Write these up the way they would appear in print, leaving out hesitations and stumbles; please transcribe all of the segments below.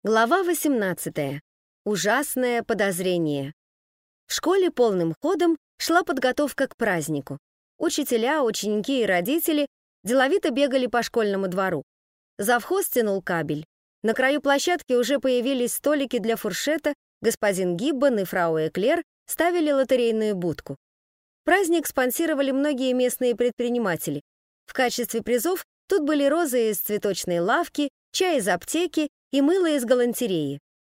Глава 18. Ужасное подозрение. В школе полным ходом шла подготовка к празднику. Учителя, ученики и родители деловито бегали по школьному двору. Завхоз тянул кабель. На краю площадки уже появились столики для фуршета, господин Гиббон и фрау Эклер ставили лотерейную будку. Праздник спонсировали многие местные предприниматели. В качестве призов тут были розы из цветочной лавки, чай из аптеки и мыло из галантереи.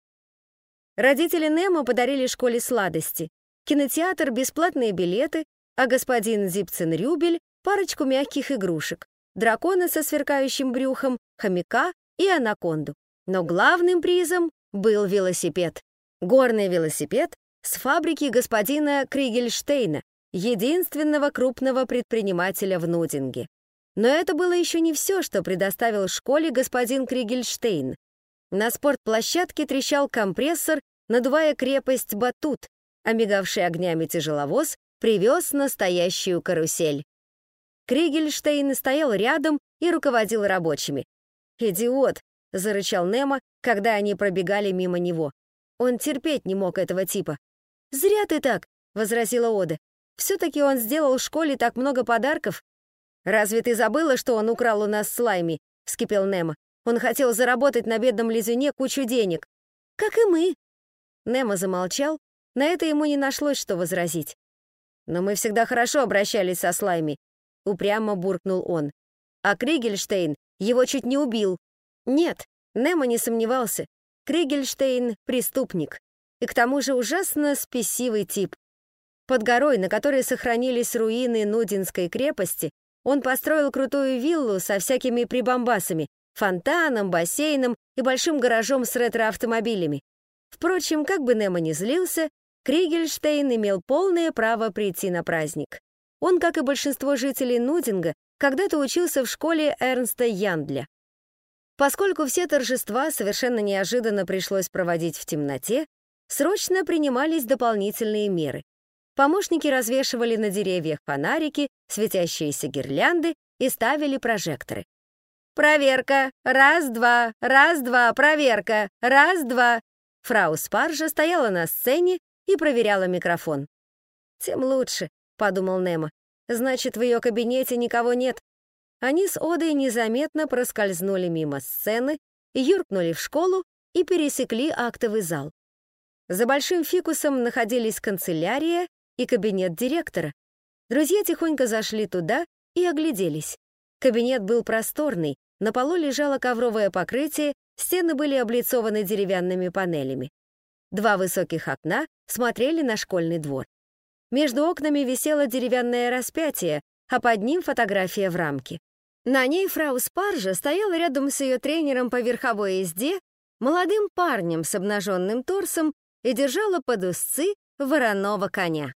Родители Немо подарили школе сладости, кинотеатр, бесплатные билеты, а господин Зипцен-Рюбель — парочку мягких игрушек, дракона со сверкающим брюхом, хомяка и анаконду. Но главным призом был велосипед. Горный велосипед с фабрики господина Кригельштейна, единственного крупного предпринимателя в Нудинге. Но это было еще не все, что предоставил школе господин Кригельштейн. На спортплощадке трещал компрессор, надувая крепость батут, а мигавший огнями тяжеловоз привез настоящую карусель. Кригельштейн стоял рядом и руководил рабочими. «Идиот!» — зарычал Немо, когда они пробегали мимо него. Он терпеть не мог этого типа. «Зря ты так!» — возразила Ода. «Все-таки он сделал школе так много подарков». «Разве ты забыла, что он украл у нас слайми?» — вскипел Немо. «Он хотел заработать на бедном лизуне кучу денег». «Как и мы». Немо замолчал, на это ему не нашлось, что возразить. «Но мы всегда хорошо обращались со слайми», — упрямо буркнул он. «А Кригельштейн его чуть не убил». Нет, Немо не сомневался. Кригельштейн — преступник. И к тому же ужасно спесивый тип. Под горой, на которой сохранились руины Нудинской крепости, он построил крутую виллу со всякими прибамбасами, фонтаном, бассейном и большим гаражом с ретро-автомобилями. Впрочем, как бы Немо ни злился, Кригельштейн имел полное право прийти на праздник. Он, как и большинство жителей Нудинга, когда-то учился в школе Эрнста Яндля. Поскольку все торжества совершенно неожиданно пришлось проводить в темноте, срочно принимались дополнительные меры. Помощники развешивали на деревьях фонарики, светящиеся гирлянды и ставили прожекторы. «Проверка! Раз-два! Раз-два! Проверка! Раз-два!» Фрау Спаржа стояла на сцене и проверяла микрофон. «Тем лучше», — подумал Немо. «Значит, в ее кабинете никого нет». Они с Одой незаметно проскользнули мимо сцены, юркнули в школу и пересекли актовый зал. За большим фикусом находились канцелярия и кабинет директора. Друзья тихонько зашли туда и огляделись. Кабинет был просторный, на полу лежало ковровое покрытие, стены были облицованы деревянными панелями. Два высоких окна смотрели на школьный двор. Между окнами висело деревянное распятие, а под ним фотография в рамке. На ней фрау Спаржа стояла рядом с ее тренером по верховой езде, молодым парнем с обнаженным торсом, и держала под узцы вороного коня.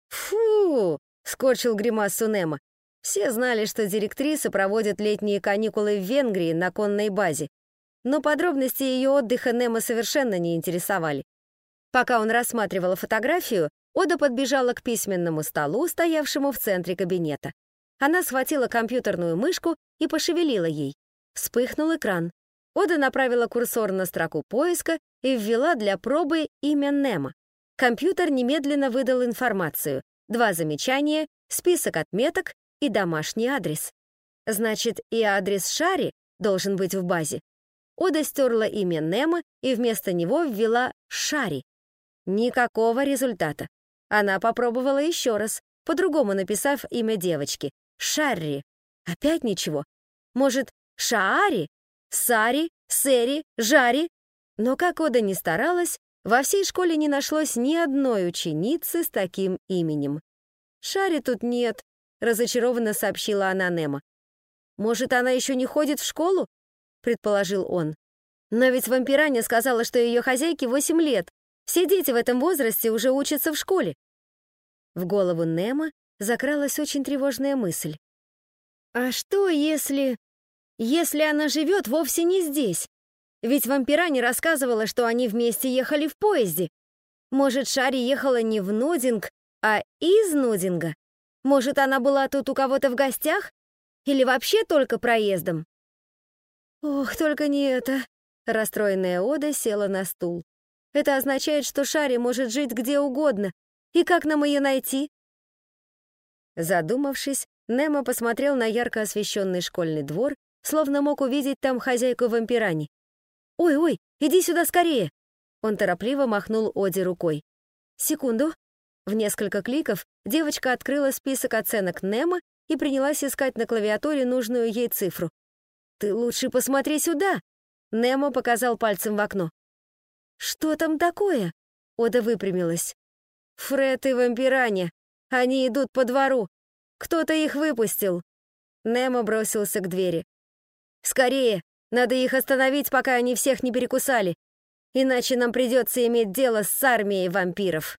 «Фу!» — скорчил гримасу Немо. Все знали, что директриса проводит летние каникулы в Венгрии на конной базе, но подробности ее отдыха Немо совершенно не интересовали. Пока он рассматривал фотографию, Ода подбежала к письменному столу, стоявшему в центре кабинета. Она схватила компьютерную мышку и пошевелила ей. Вспыхнул экран. Ода направила курсор на строку поиска и ввела для пробы имя Немо. Компьютер немедленно выдал информацию. 2 замечания, список отметок и домашний адрес. Значит, и адрес Шари должен быть в базе. Ода стерла имя Немо и вместо него ввела Шари. Никакого результата. Она попробовала еще раз, по-другому написав имя девочки. Шарри. Опять ничего. Может, Шаари? Сари? Сери? Жари? Но как Ода ни старалась, во всей школе не нашлось ни одной ученицы с таким именем. «Шари тут нет», — разочарованно сообщила она Немо. «Может, она еще не ходит в школу?» — предположил он. «Но ведь вампираня сказала, что ее хозяйке 8 лет. Все дети в этом возрасте уже учатся в школе». В голову Немо закралась очень тревожная мысль. «А что, если она живет вовсе не здесь? Ведь вампираня рассказывала, что они вместе ехали в поезде. Может, Шари ехала не в Нудинг, а из Нудинга? Может, она была тут у кого-то в гостях? Или вообще только проездом?» «Ох, только не это!» Расстроенная Ода села на стул. Это означает, что Шари может жить где угодно. И как нам ее найти? Задумавшись, Немо посмотрел на ярко освещенный школьный двор, словно мог увидеть там хозяйку вампирани. «Ой-ой, иди сюда скорее!» Он торопливо махнул Оде рукой. «Секунду». В несколько кликов девочка открыла список оценок Немо и принялась искать на клавиатуре нужную ей цифру. «Ты лучше посмотри сюда!» Немо показал пальцем в окно. «Что там такое?» Ода выпрямилась. «Фред и вампираня. Они идут по двору. Кто-то их выпустил». Немо бросился к двери. «Скорее! Надо их остановить, пока они всех не перекусали. Иначе нам придется иметь дело с армией вампиров».